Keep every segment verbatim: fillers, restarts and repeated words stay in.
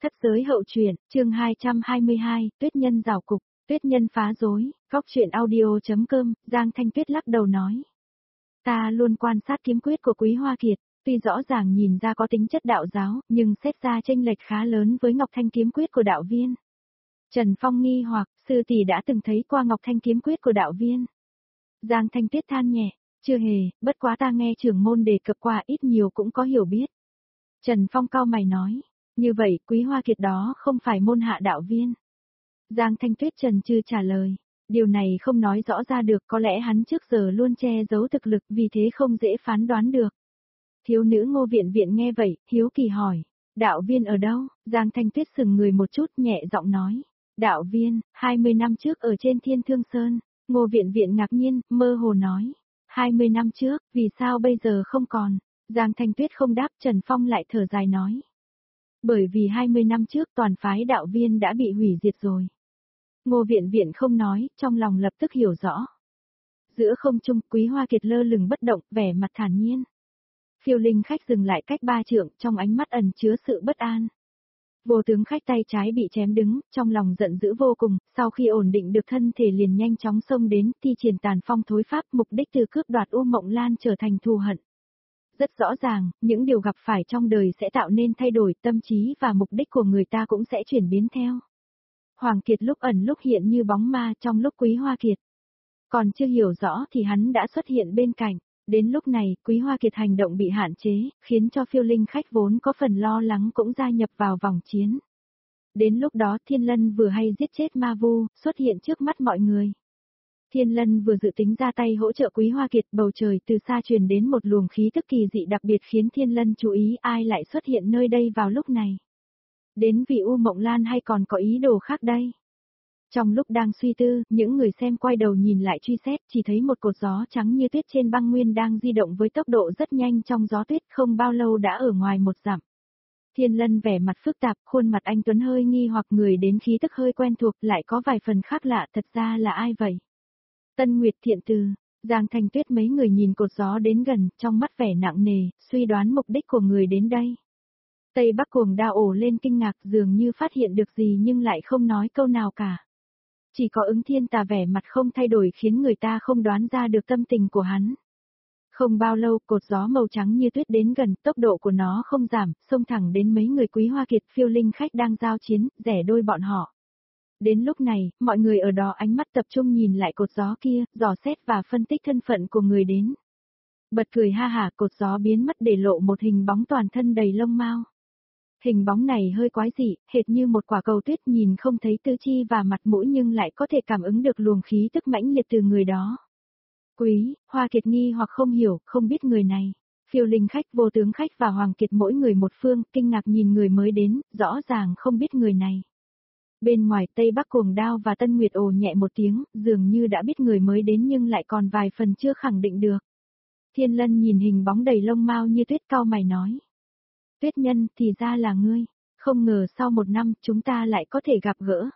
Thất giới hậu truyện, chương hai trăm hai mươi hai, Tuyết Nhân rào cục, Tuyết Nhân phá rối, góc truyện audio.com, Giang Thanh Tuyết lắc đầu nói. Ta luôn quan sát kiếm quyết của Quý Hoa Kiệt, tuy rõ ràng nhìn ra có tính chất đạo giáo, nhưng xét ra chênh lệch khá lớn với Ngọc Thanh kiếm quyết của đạo viên. Trần Phong nghi hoặc, sư tỷ đã từng thấy qua Ngọc Thanh kiếm quyết của đạo viên. Giang Thanh Tuyết than nhẹ, chưa hề, bất quá ta nghe trưởng môn đề cập qua ít nhiều cũng có hiểu biết. Trần Phong cau mày nói. Như vậy, Quý Hoa Kiệt đó không phải môn hạ đạo viên. Giang Thanh Tuyết trần trừ trả lời. Điều này không nói rõ ra được, có lẽ hắn trước giờ luôn che giấu thực lực, vì thế không dễ phán đoán được. Thiếu nữ Ngô Viện Viện nghe vậy, hiếu kỳ hỏi. Đạo viên ở đâu? Giang Thanh Tuyết sừng người một chút nhẹ giọng nói. Đạo viên, hai mươi năm trước ở trên Thiên Thương Sơn. Ngô Viện Viện ngạc nhiên, mơ hồ nói. hai mươi năm trước, vì sao bây giờ không còn? Giang Thanh Tuyết không đáp, Trần Phong lại thở dài nói. Bởi vì hai mươi năm trước toàn phái đạo viên đã bị hủy diệt rồi. Ngô Viện Viện không nói, trong lòng lập tức hiểu rõ. Giữa không trung, Quý Hoa Kiệt lơ lửng bất động, vẻ mặt thản nhiên. Phiêu Linh khách dừng lại cách ba trượng, trong ánh mắt ẩn chứa sự bất an. Vô tướng khách tay trái bị chém đứng, trong lòng giận dữ vô cùng, sau khi ổn định được thân thể liền nhanh chóng xông đến, thi triển tàn phong thối pháp, mục đích từ cướp đoạt U Mộng Lan trở thành thù hận. Rất rõ ràng, những điều gặp phải trong đời sẽ tạo nên thay đổi, tâm trí và mục đích của người ta cũng sẽ chuyển biến theo. Hoàng Kiệt lúc ẩn lúc hiện như bóng ma trong lúc Quý Hoa Kiệt. Còn chưa hiểu rõ thì hắn đã xuất hiện bên cạnh. Đến lúc này, Quý Hoa Kiệt hành động bị hạn chế, khiến cho Phiêu Linh khách vốn có phần lo lắng cũng gia nhập vào vòng chiến. Đến lúc đó Thiên Lân vừa hay giết chết ma vu, xuất hiện trước mắt mọi người. Thiên Lân vừa dự tính ra tay hỗ trợ Quý Hoa Kiệt, bầu trời từ xa truyền đến một luồng khí tức kỳ dị đặc biệt khiến Thiên Lân chú ý ai lại xuất hiện nơi đây vào lúc này. Đến vì U Mộng Lan hay còn có ý đồ khác đây? Trong lúc đang suy tư, những người xem quay đầu nhìn lại truy xét, chỉ thấy một cột gió trắng như tuyết trên băng nguyên đang di động với tốc độ rất nhanh trong gió tuyết, không bao lâu đã ở ngoài một dặm. Thiên Lân vẻ mặt phức tạp, khuôn mặt anh tuấn hơi nghi hoặc, người đến khí tức hơi quen thuộc, lại có vài phần khác lạ, thật ra là ai vậy? Tân Nguyệt Thiện Từ, Giang Thanh Tuyết mấy người nhìn cột gió đến gần, trong mắt vẻ nặng nề, suy đoán mục đích của người đến đây. Tây Bắc Cuồng Đao ổ lên kinh ngạc, dường như phát hiện được gì nhưng lại không nói câu nào cả. Chỉ có Ứng Thiên Tà vẻ mặt không thay đổi khiến người ta không đoán ra được tâm tình của hắn. Không bao lâu, cột gió màu trắng như tuyết đến gần, tốc độ của nó không giảm, xông thẳng đến mấy người Quý Hoa Kiệt, Phiêu Linh khách đang giao chiến, rẽ đôi bọn họ. Đến lúc này, mọi người ở đó ánh mắt tập trung nhìn lại cột gió kia, dò xét và phân tích thân phận của người đến. Bật cười ha hả, cột gió biến mất để lộ một hình bóng toàn thân đầy lông mao. Hình bóng này hơi quái dị, hệt như một quả cầu tuyết, nhìn không thấy tư chi và mặt mũi nhưng lại có thể cảm ứng được luồng khí tức mãnh liệt từ người đó. Quý Hoa Kiệt nghi hoặc không hiểu, không biết người này. Phiêu Linh khách, Vô tướng khách và Hoàng Kiệt mỗi người một phương, kinh ngạc nhìn người mới đến, rõ ràng không biết người này. Bên ngoài Tây Bắc Cuồng Đao và Tân Nguyệt ồ nhẹ một tiếng, dường như đã biết người mới đến nhưng lại còn vài phần chưa khẳng định được. Thiên Lân nhìn hình bóng đầy lông mao như tuyết, cau mày nói. Tuyết Nhân, thì ra là ngươi, không ngờ sau một năm chúng ta lại có thể gặp gỡ.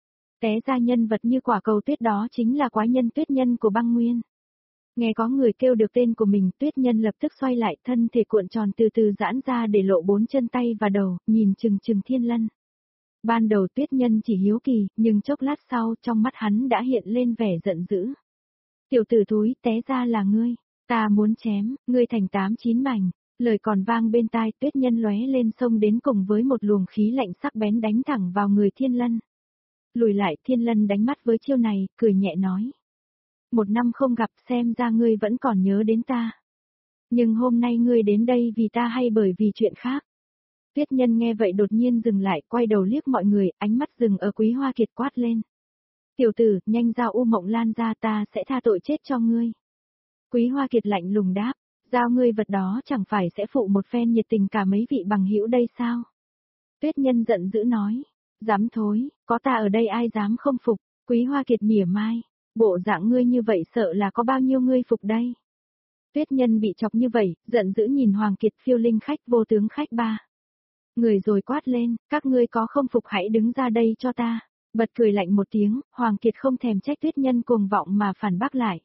Té ra nhân vật như quả cầu tuyết đó chính là quái nhân Tuyết Nhân của băng nguyên. Nghe có người kêu được tên của mình, Tuyết Nhân lập tức xoay lại, thân thể cuộn tròn từ từ giãn ra để lộ bốn chân tay và đầu, nhìn chừng chừng Thiên Lân. Ban đầu Tuyết Nhân chỉ hiếu kỳ, nhưng chốc lát sau trong mắt hắn đã hiện lên vẻ giận dữ. Tiểu tử thúi, té ra là ngươi, ta muốn chém, ngươi thành tám chín mảnh. Lời còn vang bên tai, Tuyết Nhân lóe lên xông đến cùng với một luồng khí lạnh sắc bén đánh thẳng vào người Thiên Lân. Lùi lại, Thiên Lân đánh mắt với chiêu này, cười nhẹ nói. Một năm không gặp, xem ra ngươi vẫn còn nhớ đến ta. Nhưng hôm nay ngươi đến đây vì ta hay bởi vì chuyện khác? Tuyết Nhân nghe vậy đột nhiên dừng lại, quay đầu liếc mọi người, ánh mắt dừng ở Quý Hoa Kiệt, quát lên. Tiểu tử, nhanh giao U Mộng Lan ra, ta sẽ tha tội chết cho ngươi. Quý Hoa Kiệt lạnh lùng đáp. Giao ngươi vật đó chẳng phải sẽ phụ một phen nhiệt tình cả mấy vị bằng hữu đây sao? Tuyết Nhân giận dữ nói. Dám thối, có ta ở đây ai dám không phục? Quý Hoa Kiệt mỉa mai. Bộ dạng ngươi như vậy sợ là có bao nhiêu ngươi phục đây? Tuyết Nhân bị chọc như vậy, giận dữ nhìn Hoàng Kiệt, Phiêu Linh khách, Vô tướng khách ba người rồi quát lên, các ngươi có không phục hãy đứng ra đây cho ta. Bật cười lạnh một tiếng, Hoàng Kiệt không thèm trách Tuyết Nhân cuồng vọng mà phản bác lại.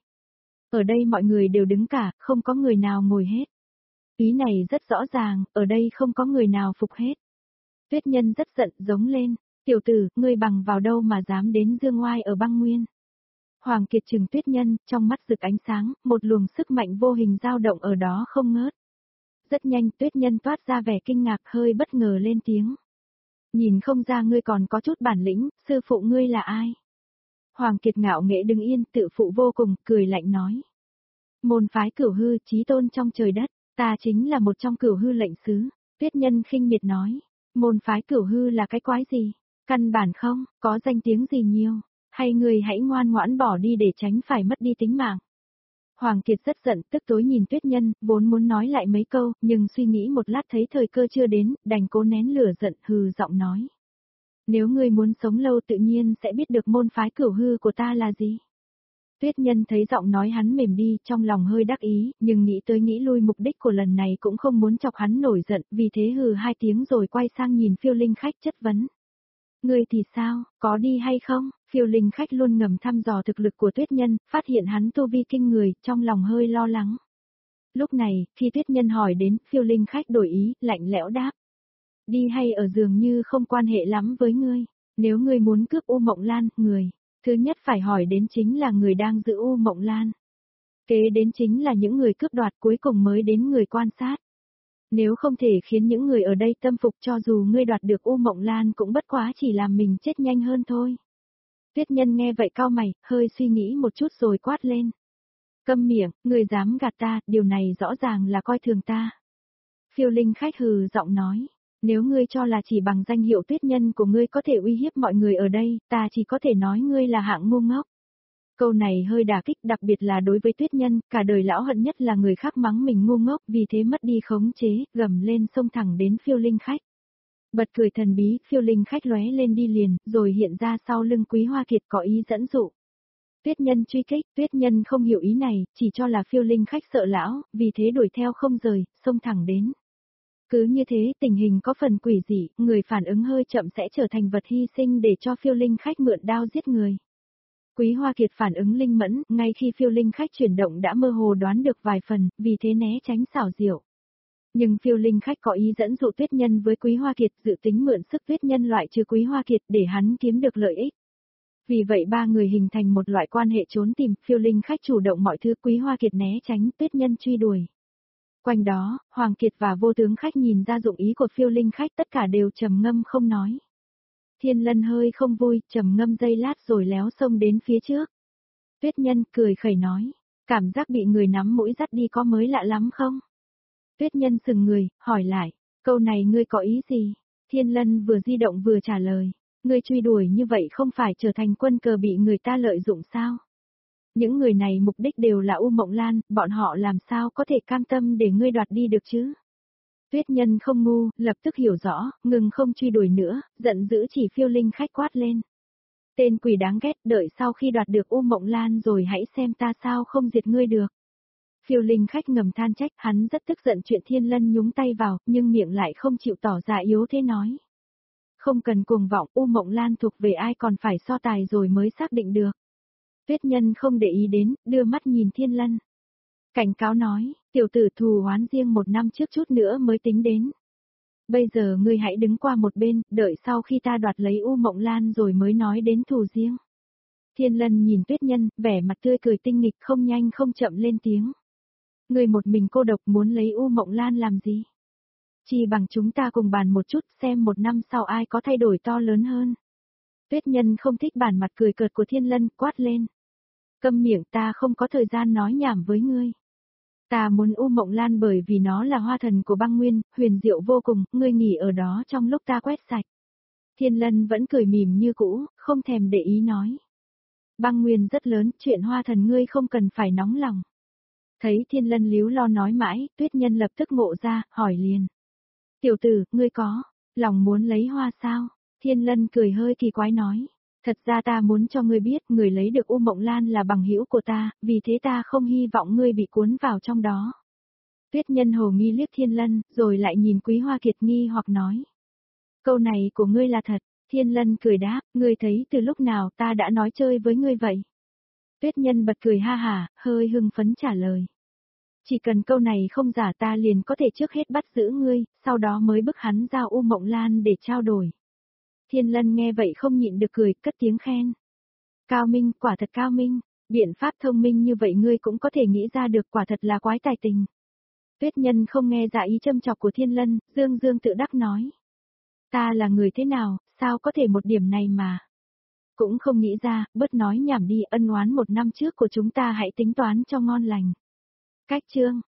Ở đây mọi người đều đứng cả, không có người nào ngồi hết. Ý này rất rõ ràng, ở đây không có người nào phục hết. Tuyết Nhân rất giận, giống lên, tiểu tử, ngươi bằng vào đâu mà dám đến dương oai ở băng nguyên. Hoàng Kiệt trừng Tuyết Nhân, trong mắt rực ánh sáng, một luồng sức mạnh vô hình dao động ở đó không ngớt. Rất nhanh Tuyết Nhân toát ra vẻ kinh ngạc, hơi bất ngờ lên tiếng. Nhìn không ra ngươi còn có chút bản lĩnh, sư phụ ngươi là ai? Hoàng Kiệt ngạo nghễ đứng yên, tự phụ vô cùng, cười lạnh nói. Môn phái Cửu Hư, chí tôn trong trời đất, ta chính là một trong Cửu Hư lệnh sứ. Tuyết Nhân khinh miệt nói. Môn phái Cửu Hư là cái quái gì? Căn bản không, có danh tiếng gì nhiều. Hay người hãy ngoan ngoãn bỏ đi để tránh phải mất đi tính mạng. Hoàng Kiệt rất giận, tức tối nhìn Tuyết Nhân, vốn muốn nói lại mấy câu, nhưng suy nghĩ một lát thấy thời cơ chưa đến, đành cố nén lửa giận, hừ giọng nói. Nếu ngươi muốn sống lâu tự nhiên sẽ biết được môn phái Cửu Hư của ta là gì. Tuyết Nhân thấy giọng nói hắn mềm đi, trong lòng hơi đắc ý, nhưng nghĩ tới nghĩ lui mục đích của lần này cũng không muốn chọc hắn nổi giận, vì thế hừ hai tiếng rồi quay sang nhìn Phiêu Linh khách chất vấn. Ngươi thì sao, có đi hay không? Phiêu Linh khách luôn ngầm thăm dò thực lực của Tuyết Nhân, phát hiện hắn tu vi kinh người, trong lòng hơi lo lắng. Lúc này, khi Tuyết Nhân hỏi đến, Phiêu Linh khách đổi ý, lạnh lẽo đáp. Đi hay ở dường như không quan hệ lắm với ngươi, nếu ngươi muốn cướp U Mộng Lan, người, thứ nhất phải hỏi đến chính là người đang giữ U Mộng Lan. Kế đến chính là những người cướp đoạt, cuối cùng mới đến người quan sát. Nếu không thể khiến những người ở đây tâm phục, cho dù ngươi đoạt được U Mộng Lan cũng bất quá chỉ làm mình chết nhanh hơn thôi. Tuyết Nhân nghe vậy cau mày, hơi suy nghĩ một chút rồi quát lên. Câm miệng, ngươi dám gạt ta, điều này rõ ràng là coi thường ta. Phiêu Linh khách hừ giọng nói, nếu ngươi cho là chỉ bằng danh hiệu Tuyết Nhân của ngươi có thể uy hiếp mọi người ở đây, ta chỉ có thể nói ngươi là hạng ngu ngốc. Câu này hơi đả kích, đặc biệt là đối với Tuyết Nhân, cả đời lão hận nhất là người khác mắng mình ngu ngốc, vì thế mất đi khống chế, gầm lên xông thẳng đến Phiêu Linh khách. Bật cười thần bí, Phiêu Linh khách lóe lên đi liền, rồi hiện ra sau lưng Quý Hoa Kiệt có ý dẫn dụ. Tuyết Nhân truy kích, Tuyết Nhân không hiểu ý này, chỉ cho là Phiêu Linh khách sợ lão, vì thế đuổi theo không rời, xông thẳng đến. Cứ như thế, tình hình có phần quỷ dị, người phản ứng hơi chậm sẽ trở thành vật hy sinh để cho Phiêu Linh khách mượn đao giết người. Quý Hoa Kiệt phản ứng linh mẫn, ngay khi Phiêu Linh khách chuyển động đã mơ hồ đoán được vài phần, vì thế né tránh xảo diệu. Nhưng Phiêu Linh khách có ý dẫn dụ Tuyết Nhân với Quý Hoa Kiệt, dự tính mượn sức Tuyết Nhân loại trừ Quý Hoa Kiệt để hắn kiếm được lợi ích. Vì vậy ba người hình thành một loại quan hệ trốn tìm, Phiêu Linh khách chủ động mọi thứ, Quý Hoa Kiệt né tránh, Tuyết Nhân truy đuổi. Quanh đó, Hoàng Kiệt và Vô Tướng khách nhìn ra dụng ý của Phiêu Linh khách, tất cả đều trầm ngâm không nói. Thiên Lân hơi không vui, trầm ngâm giây lát rồi léo xông đến phía trước. Tuyết Nhân cười khẩy nói, cảm giác bị người nắm mũi dắt đi có mới lạ lắm không? Tuyết Nhân sừng người, hỏi lại, câu này ngươi có ý gì? Thiên Lân vừa di động vừa trả lời, ngươi truy đuổi như vậy không phải trở thành quân cờ bị người ta lợi dụng sao? Những người này mục đích đều là U Mộng Lan, bọn họ làm sao có thể cam tâm để ngươi đoạt đi được chứ? Tuyết Nhân không ngu, lập tức hiểu rõ, ngừng không truy đuổi nữa, giận dữ chỉ Phiêu Linh khách quát lên. Tên quỷ đáng ghét, đợi sau khi đoạt được U Mộng Lan rồi hãy xem ta sao không diệt ngươi được. Phiêu Linh khách ngầm than trách, hắn rất tức giận chuyện Thiên Lân nhúng tay vào, nhưng miệng lại không chịu tỏ ra yếu thế nói. Không cần cuồng vọng, U Mộng Lan thuộc về ai còn phải so tài rồi mới xác định được. Tuyết Nhân không để ý đến, đưa mắt nhìn Thiên Lân. Cảnh cáo nói, tiểu tử thù oán riêng một năm trước chút nữa mới tính đến. Bây giờ ngươi hãy đứng qua một bên, đợi sau khi ta đoạt lấy U Mộng Lan rồi mới nói đến thù riêng. Thiên Lân nhìn Tuyết Nhân, vẻ mặt tươi cười tinh nghịch, không nhanh không chậm lên tiếng. Ngươi một mình cô độc muốn lấy U Mộng Lan làm gì? Chỉ bằng chúng ta cùng bàn một chút xem một năm sau ai có thay đổi to lớn hơn. Tuyết Nhân không thích bản mặt cười cợt của Thiên Lân, quát lên. Câm miệng, ta không có thời gian nói nhảm với ngươi. Ta muốn U Mộng Lan bởi vì nó là hoa thần của băng nguyên, huyền diệu vô cùng, ngươi nghỉ ở đó trong lúc ta quét sạch. Thiên Lân vẫn cười mỉm như cũ, không thèm để ý nói. Băng nguyên rất lớn, chuyện hoa thần ngươi không cần phải nóng lòng. Thấy Thiên Lân líu lo nói mãi, Tuyết Nhân lập tức ngộ ra, hỏi liền. Tiểu tử, ngươi có lòng muốn lấy hoa sao? Thiên Lân cười hơi kỳ quái nói. Thật ra ta muốn cho ngươi biết, người lấy được U Mộng Lan là bằng hữu của ta, vì thế ta không hy vọng ngươi bị cuốn vào trong đó. Tuyết Nhân hồ nghi liếc Thiên Lân, rồi lại nhìn Quý Hoa Kiệt nghi hoặc nói. Câu này của ngươi là thật. Thiên Lân cười đáp, ngươi thấy từ lúc nào ta đã nói chơi với ngươi vậy? Tuyết Nhân bật cười ha hả, hơi hưng phấn trả lời. Chỉ cần câu này không giả ta liền có thể trước hết bắt giữ ngươi, sau đó mới bức hắn giao U Mộng Lan để trao đổi. Thiên Lân nghe vậy không nhịn được cười, cất tiếng khen. Cao minh, quả thật cao minh, biện pháp thông minh như vậy ngươi cũng có thể nghĩ ra được, quả thật là quái tài tình. Tuyết Nhân không nghe dạ ý châm chọc của Thiên Lân, dương dương tự đắc nói. Ta là người thế nào, sao có thể một điểm này mà. Cũng không nghĩ ra, bớt nói nhảm đi, ân oán một năm trước của chúng ta hãy tính toán cho ngon lành. Cách chương.